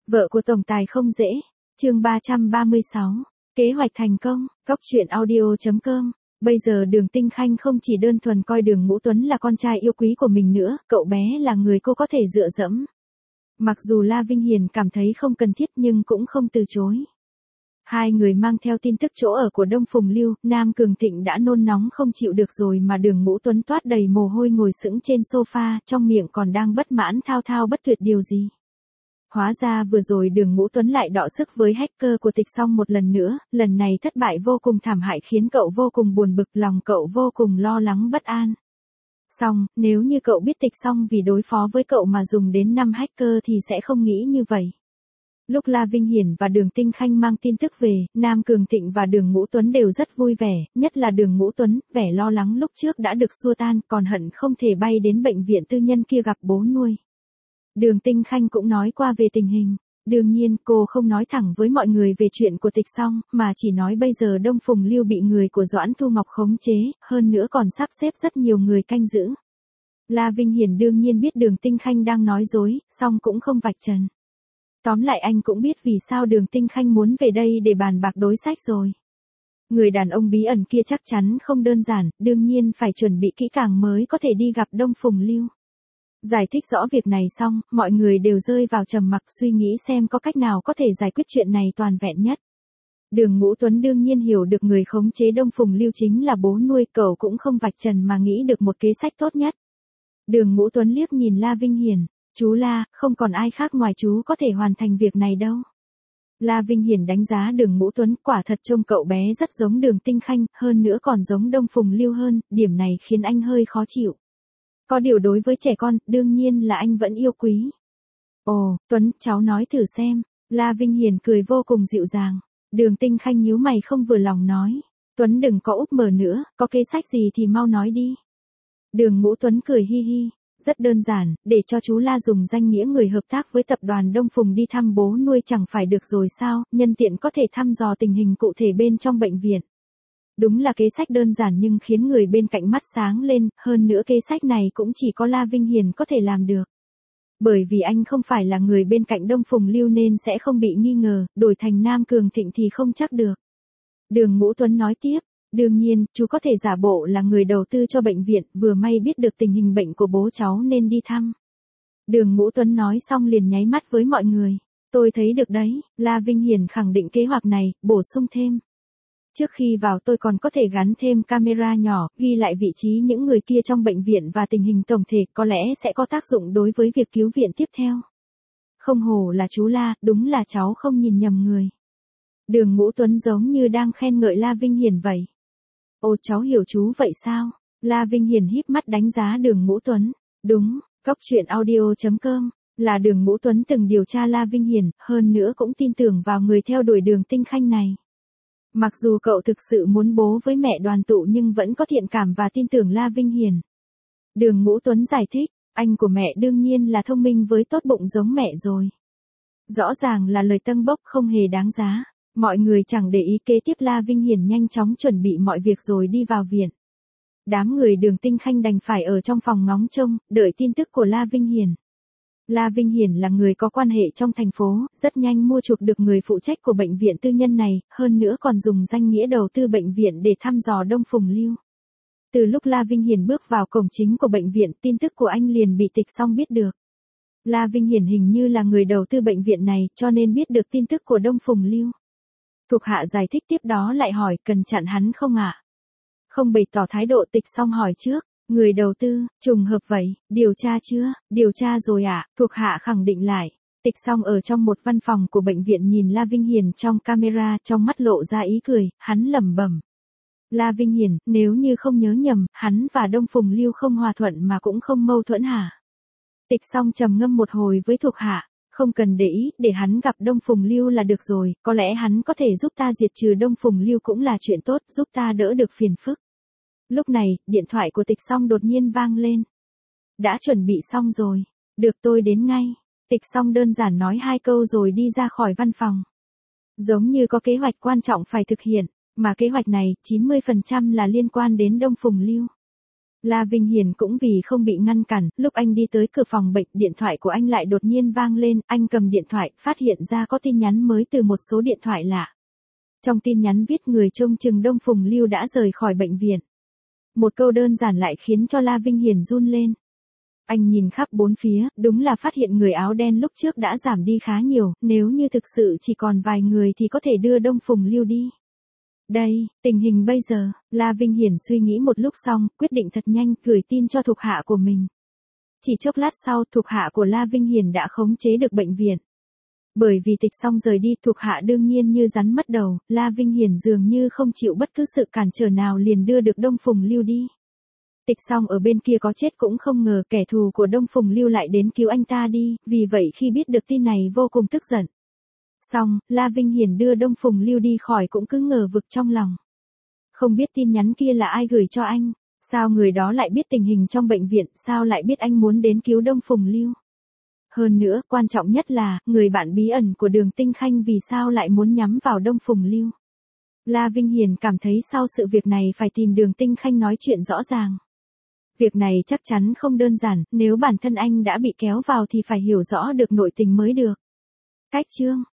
Vợ của tổng tài không dễ. Chương 336. Kế hoạch thành công. Góc truyện audio.com. Bây giờ Đường Tinh Khanh không chỉ đơn thuần coi Đường Ngũ Tuấn là con trai yêu quý của mình nữa, cậu bé là người cô có thể dựa dẫm. Mặc dù La Vinh Hiền cảm thấy không cần thiết nhưng cũng không từ chối. Hai người mang theo tin tức chỗ ở của Đông Phùng Lưu, Nam Cường Thịnh đã nôn nóng không chịu được rồi mà Đường Ngũ Tuấn toát đầy mồ hôi ngồi sững trên sofa, trong miệng còn đang bất mãn thao thao bất tuyệt điều gì. Hóa ra vừa rồi Đường Ngũ Tuấn lại đọ sức với hacker của Tịch Song một lần nữa, lần này thất bại vô cùng thảm hại khiến cậu vô cùng buồn bực, lòng cậu vô cùng lo lắng bất an. Xong, nếu như cậu biết Tịch Song vì đối phó với cậu mà dùng đến 5 hacker thì sẽ không nghĩ như vậy. Lúc La Vinh Hiển và Đường Tinh Khanh mang tin tức về, Nam Cường Thịnh và Đường Ngũ Tuấn đều rất vui vẻ, nhất là Đường Ngũ Tuấn, vẻ lo lắng lúc trước đã được xua tan, còn hận không thể bay đến bệnh viện tư nhân kia gặp bố nuôi. Đường Tinh Khanh cũng nói qua về tình hình. Đương nhiên cô không nói thẳng với mọi người về chuyện của Tịch Song, mà chỉ nói bây giờ Đông Phùng Lưu bị người của Doãn Thu Ngọc khống chế, hơn nữa còn sắp xếp rất nhiều người canh giữ. La Vinh Hiển đương nhiên biết Đường Tinh Khanh đang nói dối, song cũng không vạch trần. Tóm lại anh cũng biết vì sao Đường Tinh Khanh muốn về đây để bàn bạc đối sách rồi. Người đàn ông bí ẩn kia chắc chắn không đơn giản, đương nhiên phải chuẩn bị kỹ càng mới có thể đi gặp Đông Phùng Lưu. Giải thích rõ việc này xong, mọi người đều rơi vào trầm mặc suy nghĩ xem có cách nào có thể giải quyết chuyện này toàn vẹn nhất. Đường Ngũ Tuấn đương nhiên hiểu được người khống chế Đông Phùng Lưu chính là bố nuôi, cậu cũng không vạch trần mà nghĩ được một kế sách tốt nhất. Đường Ngũ Tuấn liếc nhìn La Vinh Hiển, chú La, không còn ai khác ngoài chú có thể hoàn thành việc này đâu. La Vinh Hiển đánh giá Đường Ngũ Tuấn, quả thật trông cậu bé rất giống Đường Tinh Khanh, hơn nữa còn giống Đông Phùng Lưu hơn, điểm này khiến anh hơi khó chịu. Có điều đối với trẻ con, đương nhiên là anh vẫn yêu quý. Ồ, Tuấn, cháu nói thử xem. La Vinh Hiển cười vô cùng dịu dàng. Đường Tinh Khanh nhíu mày không vừa lòng nói. Tuấn đừng có úp mở nữa, có kế sách gì thì mau nói đi. Đường Ngũ Tuấn cười hi hi. Rất đơn giản, để cho chú La dùng danh nghĩa người hợp tác với tập đoàn Đông Phùng đi thăm bố nuôi chẳng phải được rồi sao, nhân tiện có thể thăm dò tình hình cụ thể bên trong bệnh viện. Đúng là kế sách đơn giản nhưng khiến người bên cạnh mắt sáng lên, hơn nữa kế sách này cũng chỉ có La Vinh Hiển có thể làm được. Bởi vì anh không phải là người bên cạnh Đông Phùng Lưu nên sẽ không bị nghi ngờ, đổi thành Nam Cường Thịnh thì không chắc được. Đường Ngũ Tuấn nói tiếp, đương nhiên, chú có thể giả bộ là người đầu tư cho bệnh viện, vừa may biết được tình hình bệnh của bố cháu nên đi thăm. Đường Ngũ Tuấn nói xong liền nháy mắt với mọi người. Tôi thấy được đấy, La Vinh Hiển khẳng định kế hoạch này, bổ sung thêm. Trước khi vào tôi còn có thể gắn thêm camera nhỏ, ghi lại vị trí những người kia trong bệnh viện và tình hình tổng thể, có lẽ sẽ có tác dụng đối với việc cứu viện tiếp theo. Không hổ là chú La, đúng là cháu không nhìn nhầm người. Đường Ngũ Tuấn giống như đang khen ngợi La Vinh Hiển vậy. Ồ, cháu hiểu chú vậy sao? La Vinh Hiển híp mắt đánh giá Đường Ngũ Tuấn. Đúng, góc truyện audio.com. Là Đường Ngũ Tuấn từng điều tra La Vinh Hiển, hơn nữa cũng tin tưởng vào người theo đuổi Đường Tinh Khanh này. Mặc dù cậu thực sự muốn bố với mẹ đoàn tụ nhưng vẫn có thiện cảm và tin tưởng La Vinh Hiển. Đường Ngũ Tuấn giải thích, anh của mẹ đương nhiên là thông minh với tốt bụng giống mẹ rồi. Rõ ràng là lời tâng bốc không hề đáng giá. Mọi người chẳng để ý, kế tiếp La Vinh Hiển nhanh chóng chuẩn bị mọi việc rồi đi vào viện. Đám người Đường Tinh Khanh đành phải ở trong phòng ngóng trông, đợi tin tức của La Vinh Hiển. La Vinh Hiển là người có quan hệ trong thành phố, rất nhanh mua chuộc được người phụ trách của bệnh viện tư nhân này, hơn nữa còn dùng danh nghĩa đầu tư bệnh viện để thăm dò Đông Phùng Lưu. Từ lúc La Vinh Hiển bước vào cổng chính của bệnh viện, tin tức của anh liền bị Tịch Song biết được. La Vinh Hiển hình như là người đầu tư bệnh viện này, cho nên biết được tin tức của Đông Phùng Lưu. Thuộc hạ giải thích tiếp đó lại hỏi, cần chặn hắn không ạ? Không bày tỏ thái độ, Tịch Song hỏi trước. Người đầu tư, trùng hợp vậy, điều tra chưa? Điều tra rồi ạ, thuộc hạ khẳng định lại. Tịch Song ở trong một văn phòng của bệnh viện nhìn La Vinh Hiển trong camera, trong mắt lộ ra ý cười, hắn lẩm bẩm. La Vinh Hiển, nếu như không nhớ nhầm, hắn và Đông Phùng Lưu không hòa thuận mà cũng không mâu thuẫn hả? Tịch Song trầm ngâm một hồi với thuộc hạ, không cần để ý, để hắn gặp Đông Phùng Lưu là được rồi, có lẽ hắn có thể giúp ta diệt trừ Đông Phùng Lưu cũng là chuyện tốt, giúp ta đỡ được phiền phức. Lúc này, điện thoại của Tịch Song đột nhiên vang lên. Đã chuẩn bị xong rồi. Được, tôi đến ngay. Tịch Song đơn giản nói 2 câu rồi đi ra khỏi văn phòng. Giống như có kế hoạch quan trọng phải thực hiện, mà kế hoạch này 90% là liên quan đến Đông Phùng Lưu. La Vinh Hiền cũng vì không bị ngăn cản, lúc anh đi tới cửa phòng bệnh, điện thoại của anh lại đột nhiên vang lên, anh cầm điện thoại, phát hiện ra có tin nhắn mới từ một số điện thoại lạ. Trong tin nhắn viết người trông chừng Đông Phùng Lưu đã rời khỏi bệnh viện. Một câu đơn giản lại khiến cho La Vinh Hiền run lên. Anh nhìn khắp bốn phía, đúng là phát hiện người áo đen lúc trước đã giảm đi khá nhiều, nếu như thực sự chỉ còn vài người thì có thể đưa Đông Phùng Lưu đi. Đây, tình hình bây giờ, La Vinh Hiển suy nghĩ một lúc xong, quyết định thật nhanh, gửi tin cho thuộc hạ của mình. Chỉ chốc lát sau, thuộc hạ của La Vinh Hiển đã khống chế được bệnh viện. Bởi vì Tịch Song rời đi, thuộc hạ đương nhiên như rắn mất đầu, La Vinh Hiển dường như không chịu bất cứ sự cản trở nào liền đưa được Đông Phùng Lưu đi. Tịch Song ở bên kia có chết cũng không ngờ kẻ thù của Đông Phùng Lưu lại đến cứu anh ta đi, vì vậy khi biết được tin này vô cùng tức giận. Xong, La Vinh Hiển đưa Đông Phùng Lưu đi khỏi cũng cứ ngờ vực trong lòng. Không biết tin nhắn kia là ai gửi cho anh, sao người đó lại biết tình hình trong bệnh viện, sao lại biết anh muốn đến cứu Đông Phùng Lưu. Hơn nữa, quan trọng nhất là, người bạn bí ẩn của Đường Tinh Khanh vì sao lại muốn nhắm vào Đông Phùng Lưu. La Vinh Hiển cảm thấy sau sự việc này phải tìm Đường Tinh Khanh nói chuyện rõ ràng. Việc này chắc chắn không đơn giản, nếu bản thân anh đã bị kéo vào thì phải hiểu rõ được nội tình mới được. Cách chương